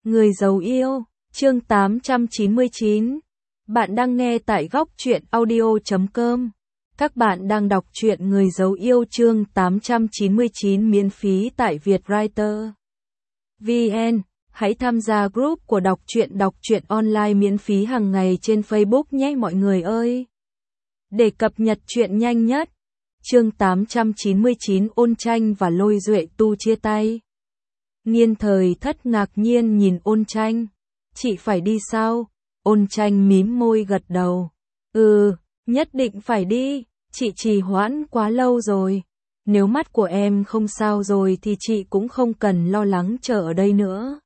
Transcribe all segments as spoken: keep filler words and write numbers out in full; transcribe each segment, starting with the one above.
Người giấu yêu, chương tám trăm chín mươi chín. Bạn đang nghe tại góc truyện audio chấm com. Các bạn đang đọc truyện Người giấu yêu chương tám trăm chín mươi chín miễn phí tại Vietwriter. vê en. Hãy tham gia group của đọc truyện đọc truyện online miễn phí hàng ngày trên Facebook nhé mọi người ơi. Để cập nhật truyện nhanh nhất. Chương tám trăm chín mươi chín Ôn Tranh và Lôi Duệ Tu chia tay. Nghiên Thời Thất ngạc nhiên nhìn Ôn Tranh. Chị phải đi sao? Ôn Tranh mím môi gật đầu. Ừ, nhất định phải đi, chị trì hoãn quá lâu rồi. Nếu mắt của em không sao rồi thì chị cũng không cần lo lắng chờ ở đây nữa.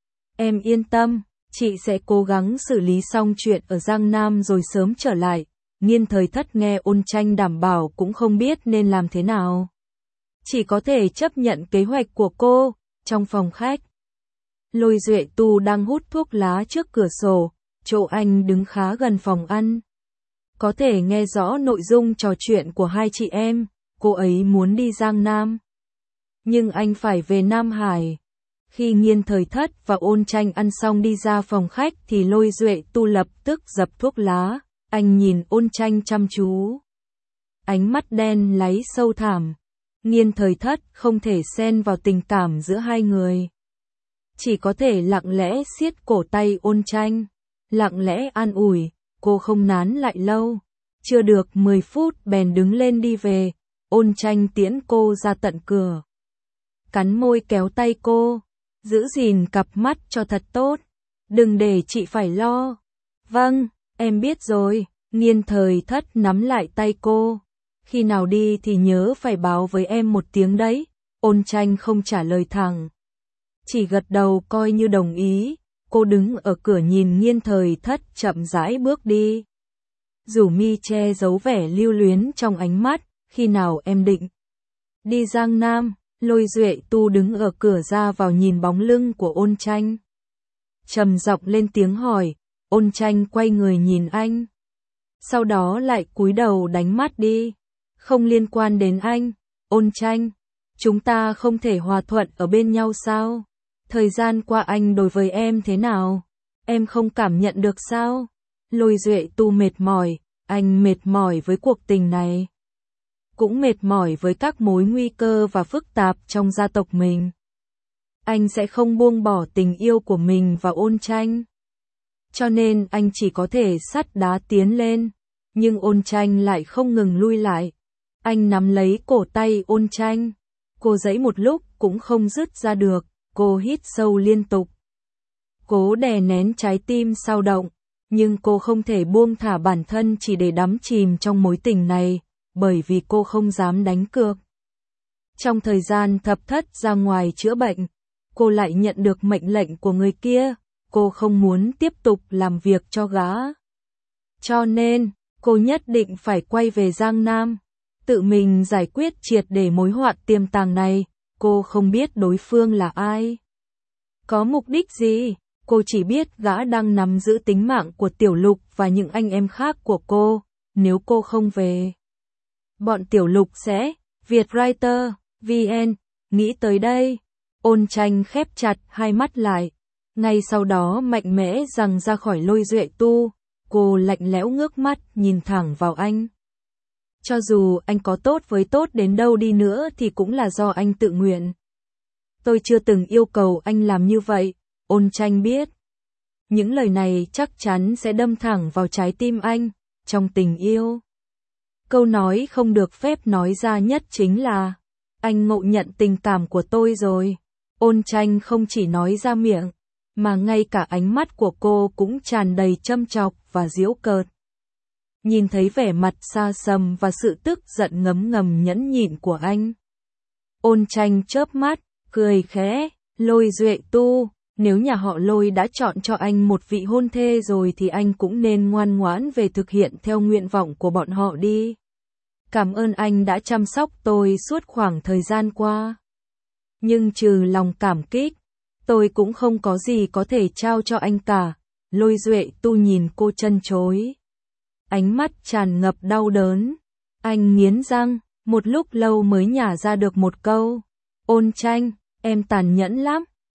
Em yên tâm, chị sẽ cố gắng xử lý xong chuyện ở Giang Nam rồi sớm trở lại. Nghiên Thời Thất nghe Ôn Tranh đảm bảo cũng không biết nên làm thế nào. Chỉ có thể chấp nhận kế hoạch của cô. Trong phòng khách, Lôi Duệ Tu đang hút thuốc lá trước cửa sổ, chỗ anh đứng khá gần phòng ăn. Có thể nghe rõ nội dung trò chuyện của hai chị em, cô ấy muốn đi Giang Nam. Nhưng anh phải về Nam Hải. Khi Nghiên Thời Thất và Ôn Tranh ăn xong đi ra phòng khách thì Lôi Duệ Tu lập tức dập thuốc lá, anh nhìn Ôn Tranh chăm chú. Ánh mắt đen láy sâu thẳm. Nghiên Thời Thất không thể xen vào tình cảm giữa hai người. Chỉ có thể lặng lẽ siết cổ tay Ôn Tranh. Lặng lẽ an ủi, cô không nán lại lâu. Chưa được mười phút bèn đứng lên đi về. Ôn Tranh tiễn cô ra tận cửa. Cắn môi kéo tay cô. Giữ gìn cặp mắt cho thật tốt. Đừng để chị phải lo. Vâng, em biết rồi. Nghiên Thời Thất nắm lại tay cô. Khi nào đi thì nhớ phải báo với em một tiếng đấy. Ôn Tranh không trả lời thẳng. Chỉ gật đầu coi như đồng ý. Cô đứng ở cửa nhìn Nghiên Thời Thất chậm rãi bước đi. Rủ mi che giấu vẻ lưu luyến trong ánh mắt. Khi nào em định đi Giang Nam? Lôi Duệ Tu đứng ở cửa ra vào nhìn bóng lưng của Ôn Tranh. Trầm giọng lên tiếng hỏi. Ôn Tranh quay người nhìn anh. Sau đó lại cúi đầu đánh mắt đi. Không liên quan đến anh. Ôn Tranh, chúng ta không thể hòa thuận ở bên nhau sao? Thời gian qua anh đối với em thế nào? Em không cảm nhận được sao? Lôi Duệ Tu mệt mỏi, anh mệt mỏi với cuộc tình này. Cũng mệt mỏi với các mối nguy cơ và phức tạp trong gia tộc mình. Anh sẽ không buông bỏ tình yêu của mình và Ôn Tranh. Cho nên anh chỉ có thể sắt đá tiến lên. Nhưng Ôn Tranh lại không ngừng lui lại. Anh nắm lấy cổ tay Ôn Tranh. Cô giãy một lúc cũng không dứt ra được. Cô hít sâu liên tục. Cố đè nén trái tim sao động. Nhưng cô không thể buông thả bản thân chỉ để đắm chìm trong mối tình này. Bởi vì cô không dám đánh cược. Trong thời gian Thập Thất ra ngoài chữa bệnh, cô lại nhận được mệnh lệnh của người kia. Cô không muốn tiếp tục làm việc cho gã. Cho nên, cô nhất định phải quay về Giang Nam. Tự mình giải quyết triệt để mối họa tiềm tàng này. Cô không biết đối phương là ai. Có mục đích gì? Cô chỉ biết gã đang nắm giữ tính mạng của Tiểu Lục và những anh em khác của cô. Nếu cô không về, bọn Tiểu Lục sẽ Vietwriter, vê en. Nghĩ tới đây, Ôn Tranh khép chặt hai mắt lại. Ngay sau đó mạnh mẽ giằng ra khỏi Lôi Duệ Tu. Cô lạnh lẽo ngước mắt nhìn thẳng vào anh. Cho dù anh có tốt với tốt đến đâu đi nữa thì cũng là do anh tự nguyện. Tôi chưa từng yêu cầu anh làm như vậy. Ôn Tranh biết. Những lời này chắc chắn sẽ đâm thẳng vào trái tim anh. Trong tình yêu, câu nói không được phép nói ra nhất chính là anh ngộ nhận tình cảm của tôi rồi. Ôn Tranh không chỉ nói ra miệng, mà ngay cả ánh mắt của cô cũng tràn đầy châm chọc và giễu cợt. Nhìn thấy vẻ mặt xa xăm và sự tức giận ngấm ngầm nhẫn nhịn của anh, Ôn Tranh chớp mắt, cười khẽ. Lôi Duệ Tu, nếu nhà họ Lôi đã chọn cho anh một vị hôn thê rồi thì anh cũng nên ngoan ngoãn về thực hiện theo nguyện vọng của bọn họ đi. Cảm ơn anh đã chăm sóc tôi suốt khoảng thời gian qua. Nhưng trừ lòng cảm kích, tôi cũng không có gì có thể trao cho anh cả. Lôi Duệ Tu nhìn cô chân chối. Ánh mắt tràn ngập đau đớn. Anh nghiến răng, một lúc lâu mới nhả ra được một câu. Ôn Tranh, em tàn nhẫn lắm.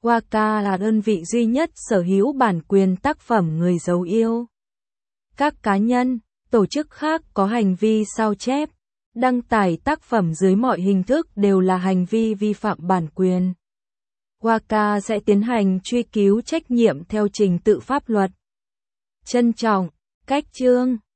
Waka là đơn vị duy nhất sở hữu bản quyền tác phẩm Người Dấu Yêu. Các cá nhân, tổ chức khác có hành vi sao chép, đăng tải tác phẩm dưới mọi hình thức đều là hành vi vi phạm bản quyền. Waka sẽ tiến hành truy cứu trách nhiệm theo trình tự pháp luật. Trân trọng, Cách Chương.